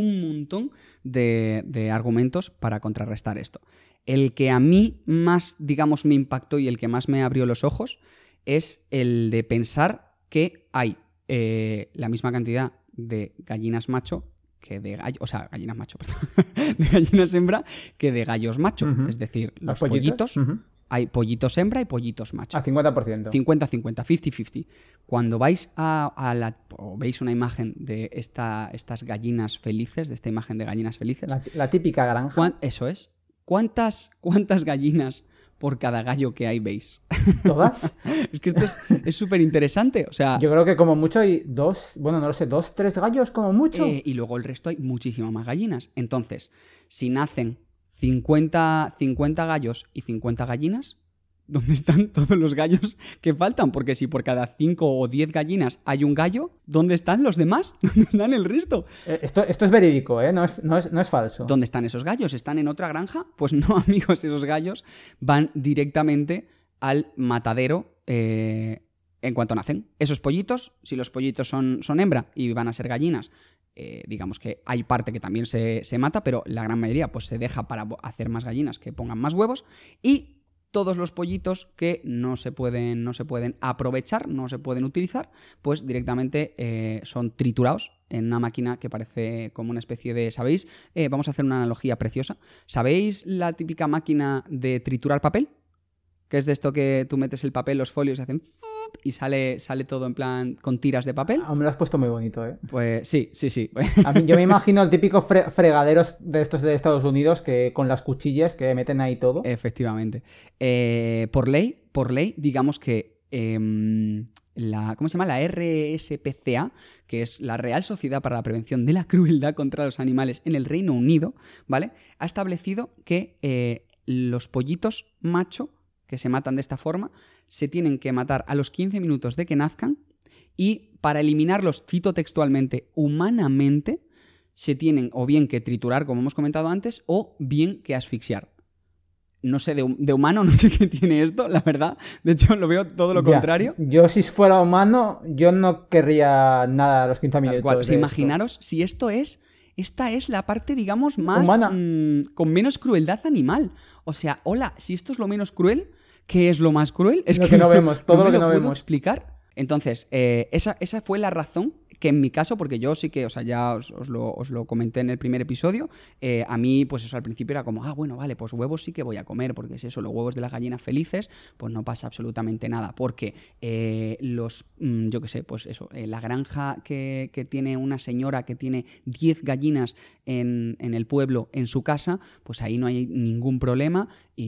de argumentos para contrarrestar esto. El que a mí más, digamos, me impactó y el que más me abrió los ojos es el de pensar que hay la misma cantidad de gallinas macho que de gallos, o sea, gallinas macho, perdón, de gallinas hembra que de gallos macho. Es decir, los pollitos... Hay pollitos hembra y pollitos macho. A 50%. 50-50, 50-50. Cuando vais o veis una imagen de estas gallinas felices, de esta imagen de gallinas felices... La típica granja. Eso es. ¿Cuántas gallinas por cada gallo que hay veis? ¿Todas? Es que esto es súper interesante. O sea, yo creo que como mucho hay 2, bueno, no lo sé, 2, 3 gallos como mucho. Y luego el resto hay muchísimas más gallinas. Entonces, si nacen 50 gallos y 50 gallinas, ¿dónde están todos los gallos que faltan? Porque si por cada 5 o 10 gallinas hay un gallo, ¿dónde están los demás? ¿Dónde están el resto? Esto es verídico, ¿eh? No es falso. ¿Dónde están esos gallos? ¿Están en otra granja? Pues no, amigos, esos gallos van directamente al matadero en cuanto nacen. Esos pollitos, si los pollitos son hembra y van a ser gallinas, digamos que hay parte que también se mata, pero la gran mayoría pues se deja para hacer más gallinas que pongan más huevos y todos los pollitos que no se pueden aprovechar, no se pueden utilizar, pues directamente son triturados en una máquina que parece como una especie de... ¿Sabéis? Vamos a hacer una analogía preciosa. ¿Sabéis la típica máquina de triturar papel? Que es de esto que tú metes el papel, los folios y hacen... y sale todo en plan con tiras de papel. Me lo has puesto muy bonito, ¿eh? Pues sí. A mí, yo me imagino el típico fregaderos de estos de Estados Unidos que con las cuchillas que meten ahí todo. Efectivamente. Por ley, digamos que ¿cómo se llama? La RSPCA, que es la Real Sociedad para la Prevención de la Crueldad contra los Animales en el Reino Unido, ¿vale? Ha establecido que los pollitos macho que se matan de esta forma se tienen que matar a los 15 minutos de que nazcan y para eliminarlos, cito textualmente, humanamente, se tienen o bien que triturar, como hemos comentado antes, o bien que asfixiar. No sé, de humano no sé qué tiene esto, la verdad. De hecho, lo veo todo lo contrario. Yo si fuera humano, yo no querría nada a los 15 minutos. O sea, imaginaros si esta es la parte, digamos, más... humana. Con menos crueldad animal. O sea, hola, si esto es lo menos cruel, ¿qué es lo más cruel? Es lo que no vemos, todo lo que no puedo vemos. Explicar. Entonces, esa fue la razón que en mi caso, porque yo sí que, o sea, ya os lo comenté en el primer episodio, a mí, pues eso al principio era como, bueno, vale, pues huevos sí que voy a comer, porque es eso, los huevos de las gallinas felices, pues no pasa absolutamente nada, porque yo qué sé, pues eso, la granja que tiene una señora que tiene 10 gallinas en el pueblo, en su casa, pues ahí no hay ningún problema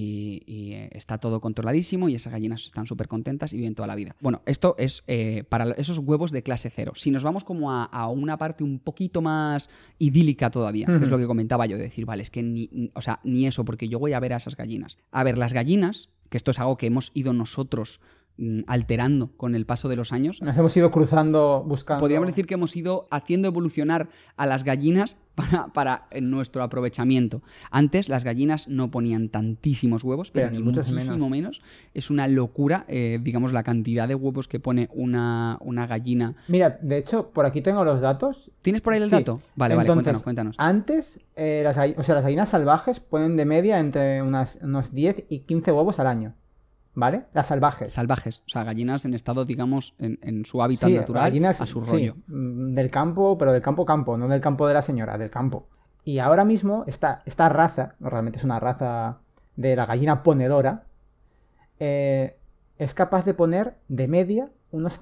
y está todo controladísimo y esas gallinas están súper contentas y viven toda la vida. Bueno, esto es para esos huevos de clase 0. Si nos vamos como a una parte un poquito más idílica todavía, que es lo que comentaba yo, de decir, vale, es que ni eso, porque yo voy a ver a esas gallinas. A ver, las gallinas, que esto es algo que hemos ido nosotros alterando con el paso de los años. Nos hemos ido cruzando, buscando... Podríamos decir que hemos ido haciendo evolucionar a las gallinas para nuestro aprovechamiento. Antes las gallinas no ponían tantísimos huevos, pero ni muchísimo menos. Es una locura, digamos, la cantidad de huevos que pone una gallina. Mira, de hecho, por aquí tengo los datos. ¿Tienes por ahí el dato? Vale, entonces, cuéntanos. Antes, las gallinas salvajes ponen de media entre unos 10 y 15 huevos al año. ¿Vale? Las salvajes. Salvajes, o sea, gallinas en estado, digamos, en su hábitat natural, gallinas, a su rollo. Del campo, pero del campo, no del campo de la señora, del campo. Y ahora mismo, esta raza, realmente es una raza de la gallina ponedora, es capaz de poner de media unos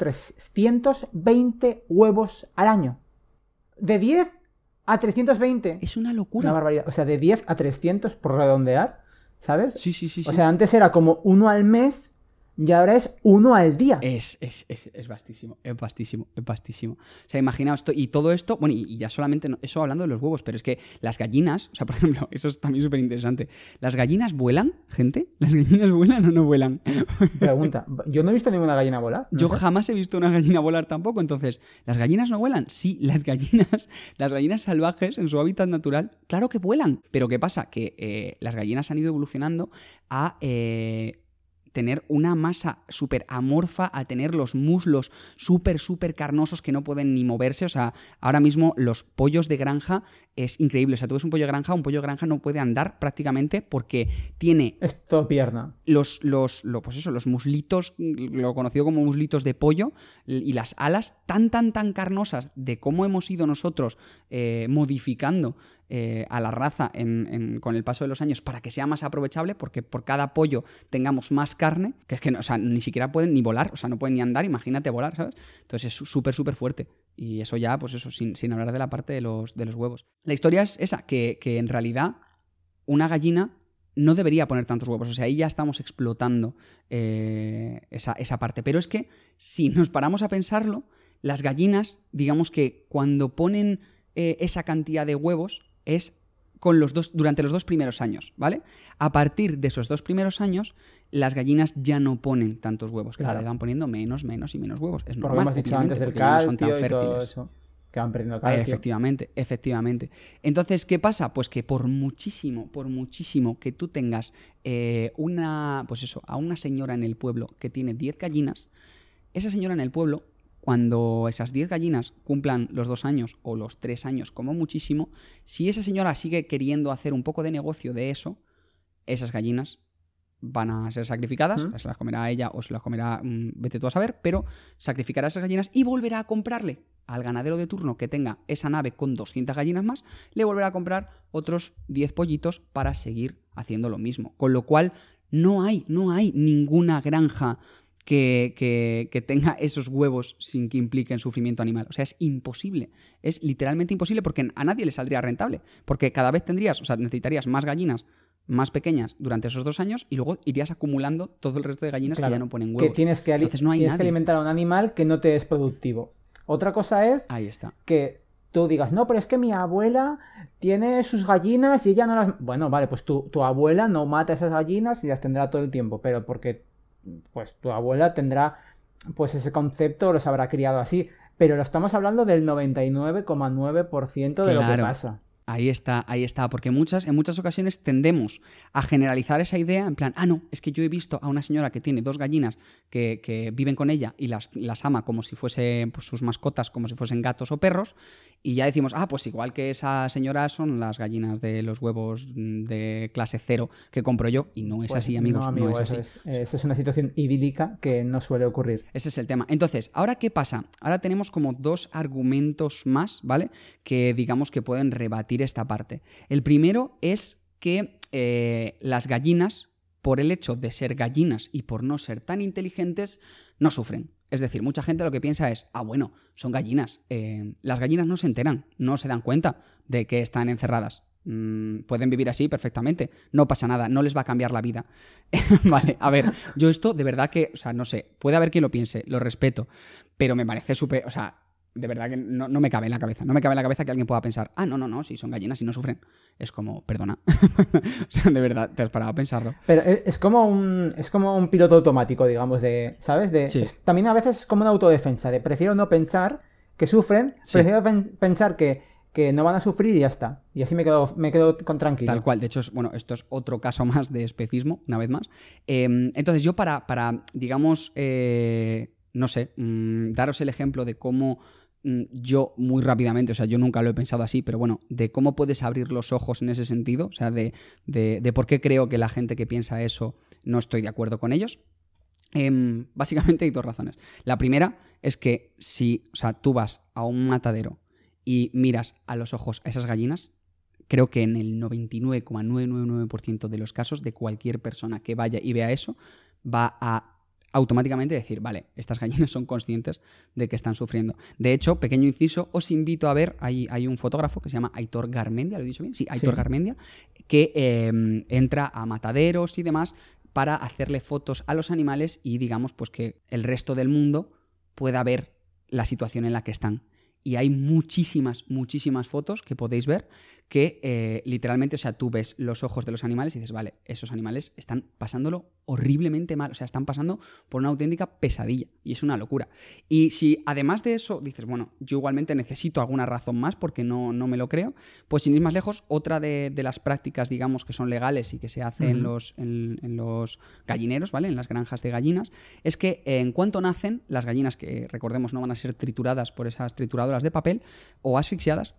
320 huevos al año. De 10 a 320. Es una locura. Una barbaridad. O sea, de 10 a 300 por redondear. ¿Sabes? Sí. O sea, antes era como 1 al mes y ahora es 1 al día. Es vastísimo, es vastísimo. O sea, imaginaos esto, y todo esto, bueno, y ya solamente eso hablando de los huevos, pero es que las gallinas, o sea, por ejemplo, eso es también súper interesante. ¿Las gallinas vuelan, gente? ¿Las gallinas vuelan o no vuelan? Pregunta, yo no he visto ninguna gallina volar. Yo jamás he visto una gallina volar tampoco, entonces, ¿las gallinas no vuelan? Sí, las gallinas salvajes en su hábitat natural, claro que vuelan. Pero ¿qué pasa? Que las gallinas han ido evolucionando a... tener una masa súper amorfa, a tener los muslos súper carnosos que no pueden ni moverse. O sea, ahora mismo los pollos de granja es increíble. O sea, tú ves un pollo de granja no puede andar prácticamente porque tiene... Es todo pierna. Pues eso, los muslitos, lo conocido como muslitos de pollo, y las alas tan carnosas de cómo hemos ido nosotros modificando a la raza con el paso de los años para que sea más aprovechable, porque por cada pollo tengamos más carne, que es que o sea, ni siquiera pueden ni volar, o sea, no pueden ni andar, imagínate volar, ¿sabes? Entonces es súper fuerte. Y eso ya, pues eso, sin hablar de la parte de los huevos. La historia es esa, que en realidad una gallina no debería poner tantos huevos. O sea, ahí ya estamos explotando esa parte. Pero es que, si nos paramos a pensarlo, las gallinas, digamos que cuando ponen esa cantidad de huevos es durante los 2 primeros años, ¿vale? A partir de esos 2 primeros años, las gallinas ya no ponen tantos huevos, que le van poniendo menos y menos huevos. Es normal, porque hemos dicho antes del calcio y todo eso, que van perdiendo calcio. Efectivamente. Entonces, ¿qué pasa? Pues que por muchísimo que tú tengas a una señora en el pueblo que tiene 10 gallinas, esa señora en el pueblo, cuando esas 10 gallinas cumplan los 2 años o los 3 años como muchísimo, si esa señora sigue queriendo hacer un poco de negocio de eso, esas gallinas van a ser sacrificadas, se las comerá ella o se las comerá, vete tú a saber, pero sacrificará esas gallinas y volverá a comprarle al ganadero de turno que tenga esa nave con 200 gallinas más, le volverá a comprar otros 10 pollitos para seguir haciendo lo mismo. Con lo cual, no hay ninguna granja que tenga esos huevos sin que impliquen sufrimiento animal. O sea, es imposible. Es literalmente imposible porque a nadie le saldría rentable. Porque cada vez necesitarías más gallinas más pequeñas durante esos 2 años y luego irías acumulando todo el resto de gallinas que ya no ponen huevos. Que tienes que, Entonces, no hay tienes que alimentar a un animal que no te es productivo. Otra cosa es ahí está. Que tú digas, no, pero es que mi abuela tiene sus gallinas y ella no las... Bueno, vale, pues tu abuela no mata esas gallinas y las tendrá todo el tiempo, pero porque pues tu abuela tendrá pues ese concepto, los habrá criado así. Pero lo estamos hablando del 99,9% de lo que pasa. Ahí está, porque en muchas ocasiones tendemos a generalizar esa idea en plan, no, es que yo he visto a una señora que tiene 2 gallinas que viven con ella y las ama como si fuesen pues, sus mascotas, como si fuesen gatos o perros, y ya decimos, pues igual que esa señora son las gallinas de los huevos de clase 0 que compro yo, y no es así, amigos, no es así. Esa es una situación idílica que no suele ocurrir. Ese es el tema. Entonces, ¿ahora qué pasa? Ahora tenemos como 2 argumentos más, ¿vale? Que digamos que pueden rebatir esta parte. El primero es que las gallinas, por el hecho de ser gallinas y por no ser tan inteligentes, no sufren. Es decir, mucha gente lo que piensa es, bueno, son gallinas. Las gallinas no se enteran, no se dan cuenta de que están encerradas. Pueden vivir así perfectamente, no pasa nada, no les va a cambiar la vida. Vale, a ver, yo esto de verdad que, no sé, puede haber quien lo piense, lo respeto, pero me parece súper, de verdad que no me cabe en la cabeza. No me cabe en la cabeza que alguien pueda pensar, no, si son gallinas y no sufren. Es como, perdona. De verdad, te has parado a pensarlo. Pero es como un piloto automático, digamos, ¿sabes? Sí. También a veces es como una autodefensa, de prefiero no pensar que sufren, sí. Prefiero pensar que no van a sufrir y ya está. Y así me quedo tranquilo. Tal cual. De hecho, esto es otro caso más de especismo, una vez más. Entonces yo para digamos, no sé, daros el ejemplo de cómo yo muy rápidamente, yo nunca lo he pensado así, pero bueno, de cómo puedes abrir los ojos en ese sentido, de por qué creo que la gente que piensa eso no estoy de acuerdo con ellos. Básicamente hay 2 razones. La primera es que si tú vas a un matadero y miras a los ojos a esas gallinas, creo que en el 99,999% de los casos de cualquier persona que vaya y vea eso, va a automáticamente decir, vale, estas gallinas son conscientes de que están sufriendo. De hecho, pequeño inciso, os invito a ver, hay un fotógrafo que se llama Aitor Garmendia, ¿lo he dicho bien? Sí, Aitor Garmendia, que entra a mataderos y demás para hacerle fotos a los animales y digamos pues que el resto del mundo pueda ver la situación en la que están. Y hay muchísimas fotos que podéis ver que literalmente, tú ves los ojos de los animales y dices, vale, esos animales están pasándolo horriblemente mal, están pasando por una auténtica pesadilla y es una locura. Y si además de eso dices, bueno, yo igualmente necesito alguna razón más porque no me lo creo, pues sin ir más lejos, otra de las prácticas, digamos, que son legales y que se hace en los gallineros, ¿vale? En las granjas de gallinas, es que en cuanto nacen, las gallinas, que recordemos no van a ser trituradas por esas trituradoras de papel o asfixiadas,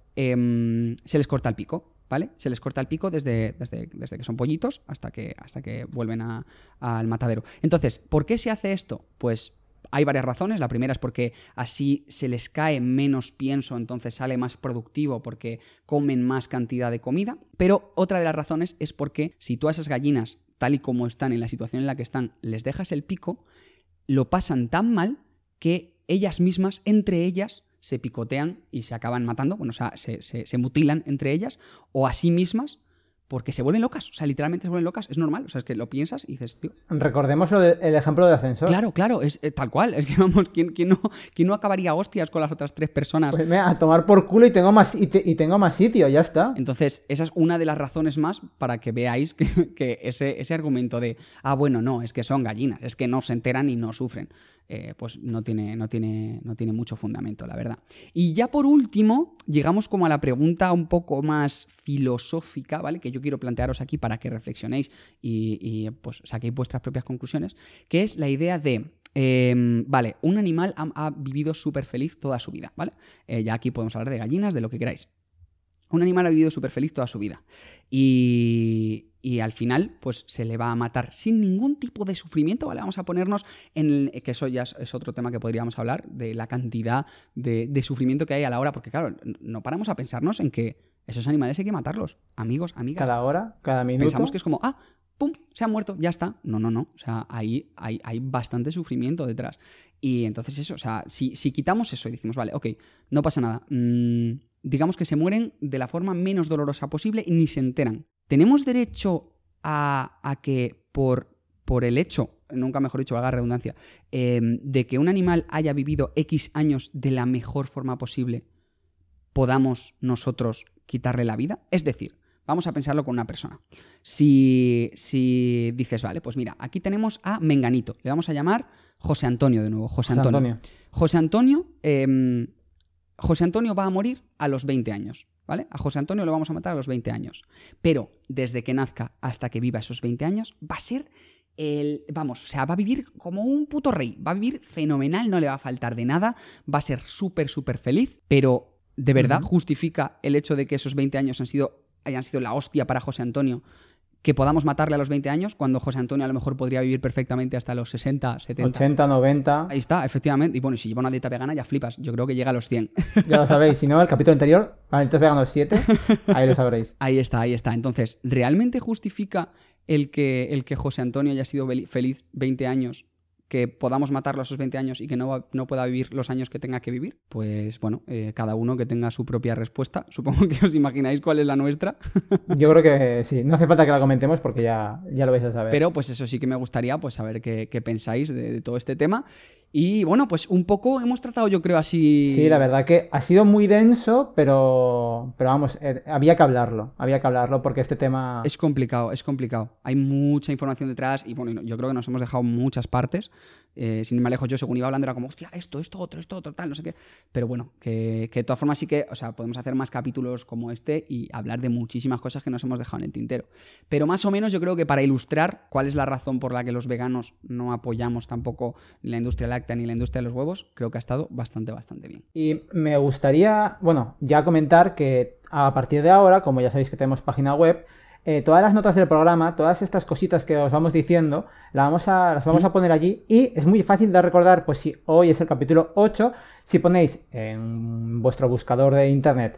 se les corta el pico, ¿vale? Se les corta el pico desde que son pollitos hasta que vuelven al matadero. Entonces, ¿por qué se hace esto? Pues hay varias razones. La primera es porque así se les cae menos pienso, entonces sale más productivo porque comen más cantidad de comida. Pero otra de las razones es porque si tú a esas gallinas, tal y como están en la situación en la que están, les dejas el pico, lo pasan tan mal que ellas mismas, entre ellas, se picotean y se acaban matando, se mutilan entre ellas o a sí mismas porque se vuelven locas, literalmente se vuelven locas, es normal, es que lo piensas y dices, tío... Recordemos el ejemplo del ascensor. Claro, es tal cual, es que vamos, ¿quién no acabaría hostias con las otras 3 personas? Pues a tomar por culo y tengo más sitio, ya está. Entonces, esa es una de las razones más para que veáis que ese argumento de, bueno, no, es que son gallinas, es que no se enteran y no sufren, pues no tiene mucho fundamento, la verdad. Y ya por último, llegamos como a la pregunta un poco más filosófica, ¿vale? Que yo quiero plantearos aquí para que reflexionéis y pues saquéis vuestras propias conclusiones, que es la idea de, vale, un animal ha vivido súper feliz toda su vida, ¿vale? Ya aquí podemos hablar de gallinas, de lo que queráis. Un animal ha vivido súper feliz toda su vida. Y y al final pues se le va a matar sin ningún tipo de sufrimiento, ¿vale? Vamos a ponernos que eso ya es otro tema que podríamos hablar, de la cantidad de sufrimiento que hay a la hora, porque claro, no paramos a pensarnos en que esos animales hay que matarlos, amigos, amigas. Cada hora, cada minuto. Pensamos que es como, ¡pum! Se ha muerto, ya está. No. O sea, ahí hay bastante sufrimiento detrás. Y entonces eso, o sea, si quitamos eso y decimos, vale, ok, no pasa nada. Digamos que se mueren de la forma menos dolorosa posible y ni se enteran. ¿Tenemos derecho a que por el hecho, nunca mejor dicho, valga la redundancia, de que un animal haya vivido X años de la mejor forma posible, podamos nosotros quitarle la vida? Es decir, vamos a pensarlo con una persona. Si dices, vale, pues mira, aquí tenemos a Menganito. Le vamos a llamar José Antonio de nuevo. José Antonio. José Antonio va a morir a los 20 años, ¿vale? A José Antonio lo vamos a matar a los 20 años. Pero desde que nazca hasta que viva esos 20 años, va a ser va a vivir como un puto rey. Va a vivir fenomenal, no le va a faltar de nada. Va a ser súper, súper feliz. Pero, ¿de verdad justifica el hecho de que esos 20 años hayan sido la hostia para José Antonio, que podamos matarle a los 20 años, cuando José Antonio a lo mejor podría vivir perfectamente hasta los 60, 70? 80, 90... Ahí está, efectivamente. Y bueno, si lleva una dieta vegana ya flipas. Yo creo que llega a los 100. Ya lo sabéis. Si no, el capítulo anterior, Malditos Veganos 7, ahí lo sabréis. Ahí está. Entonces, ¿realmente justifica el que José Antonio haya sido feliz 20 años, que podamos matarlo a esos 20 años y que no pueda vivir los años que tenga que vivir? Pues bueno, cada uno que tenga su propia respuesta. Supongo que os imagináis cuál es la nuestra. Yo creo que sí, no hace falta que la comentemos porque ya lo vais a saber. Pero pues eso sí que me gustaría pues saber qué pensáis de todo este tema. Y bueno, pues un poco hemos tratado, yo creo, así... Sí, la verdad que ha sido muy denso, pero vamos, había que hablarlo porque este tema... Es complicado. Hay mucha información detrás y bueno, yo creo que nos hemos dejado muchas partes. Sin ir más lejos, yo según iba hablando era como, hostia, esto otro, tal, no sé qué. Pero bueno, que de todas formas sí que, o sea, podemos hacer más capítulos como este y hablar de muchísimas cosas que nos hemos dejado en el tintero. Pero más o menos yo creo que para ilustrar cuál es la razón por la que los veganos no apoyamos tampoco la industria láctea ni la industria de los huevos, creo que ha estado bastante bien. Y me gustaría, bueno, ya comentar que a partir de ahora, como ya sabéis que tenemos página web, todas las notas del programa, todas estas cositas que os vamos diciendo, las vamos a poner allí y es muy fácil de recordar, pues si hoy es el capítulo 8, si ponéis en vuestro buscador de internet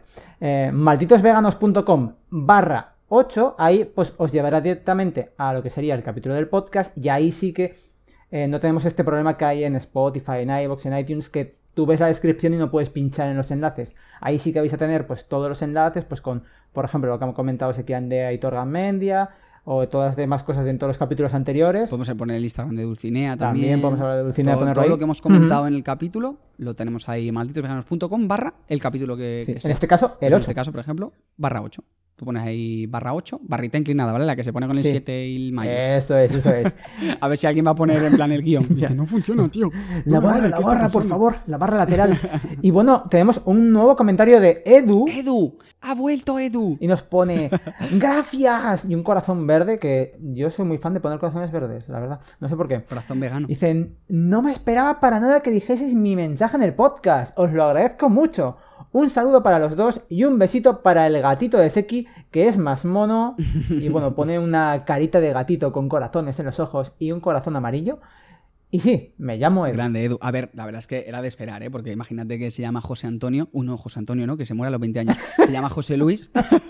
malditosveganos.com/8, ahí pues os llevará directamente a lo que sería el capítulo del podcast y ahí sí que no tenemos este problema que hay en Spotify, en iVoox, en iTunes, que tú ves la descripción y no puedes pinchar en los enlaces. Ahí sí que vais a tener pues todos los enlaces, pues con, por ejemplo, lo que hemos comentado Ezequiel de Aitor Garmendia, o todas las demás cosas en todos los capítulos anteriores. Podemos poner el Instagram de Dulcinea también. También podemos hablar de Dulcinea. Todo lo que hemos comentado en el capítulo lo tenemos ahí, malditosveganos.com/ el capítulo que sí, sea. En este caso, el 8. En este caso, por ejemplo, /8. Tú pones ahí /8, barrita inclinada, ¿vale? La que se pone con el 7 y el mayo. Eso es. A ver si alguien va a poner en plan el guión. Ya. No funciona, tío. La barra, por favor. La barra lateral. Y bueno, tenemos un nuevo comentario de Edu. ¡Edu! ¡Ha vuelto Edu! Y nos pone ¡gracias! Y un corazón verde, que yo soy muy fan de poner corazones verdes, la verdad. No sé por qué. Corazón vegano. Dicen, no me esperaba para nada que dijeseis mi mensaje en el podcast. Os lo agradezco mucho. Un saludo para los dos y un besito para el gatito de Seki, que es más mono. Y bueno, pone una carita de gatito con corazones en los ojos y un corazón amarillo. Y sí, me llamo Edu. Grande Edu. A ver, la verdad es que era de esperar, ¿eh? Porque imagínate que se llama José Antonio. José Antonio, ¿no? Que se muere a los 20 años. Se llama José Luis.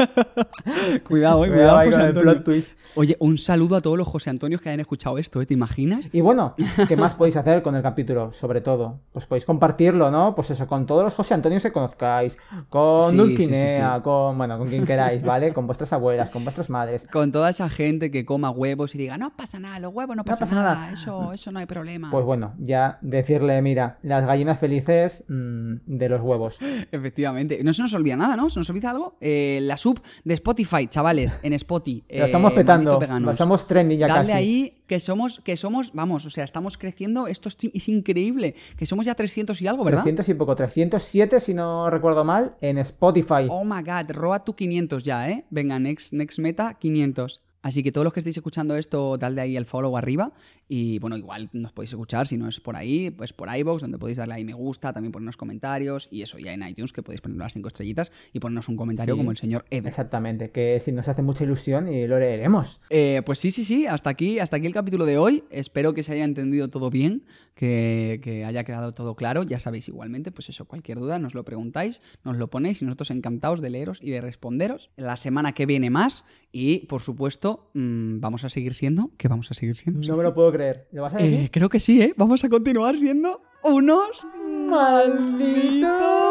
Cuidado, cuidado José con el Antonio. plot twist. Oye, un saludo a todos los José Antonios que hayan escuchado esto, ¿eh? ¿Te imaginas? Y bueno, ¿qué más podéis hacer con el capítulo? Sobre todo, pues podéis compartirlo, ¿no? Pues eso, con todos los José Antonios que conozcáis. Con Dulcinea, con quien queráis, ¿vale? Con vuestras abuelas, con vuestras madres. Con toda esa gente que coma huevos y diga, no pasa nada, los huevos no pasa nada. Eso no hay problema. Pues bueno, ya decirle, mira, las gallinas felices de los huevos. Efectivamente. No se nos olvida nada, ¿no? ¿Se nos olvida algo? La sub de Spotify, chavales, en Spotify. Lo estamos petando, estamos trending ya casi. Dale ahí que somos, vamos, o sea, estamos creciendo, esto es increíble, que somos ya 300 y algo, ¿verdad? 300 y poco, 307 si no recuerdo mal, en Spotify. Oh my god, roa tu 500 ya, ¿eh? Venga, next meta, 500. Así que todos los que estéis escuchando esto, dadle ahí el follow arriba. Y bueno, igual nos podéis escuchar, si no es por ahí, pues por iVoox, donde podéis darle ahí me gusta, también ponernos comentarios y eso, ya en iTunes, que podéis poner las 5 estrellitas y ponernos un comentario como el señor Edu. Exactamente, que si nos hace mucha ilusión y lo leeremos. Pues sí, hasta aquí el capítulo de hoy. Espero que se haya entendido todo bien, que haya quedado todo claro. Ya sabéis igualmente, pues eso, cualquier duda nos lo preguntáis, nos lo ponéis y nosotros encantados de leeros y de responderos. La semana que viene más y, por supuesto, vamos a seguir siendo... ¿Qué vamos a seguir siendo? No me lo puedo creer. ¿Lo vas a decir? Creo que sí, ¿eh? Vamos a continuar siendo unos... ¡malditos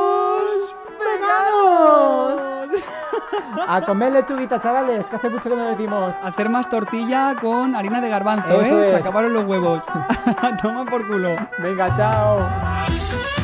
veganos! A comer lechuguita, chavales, que hace mucho que no lo decimos. Hacer más tortilla con harina de garbanzo, Eso ¿eh? es. Se acabaron los huevos. Toma por culo. Venga, chao.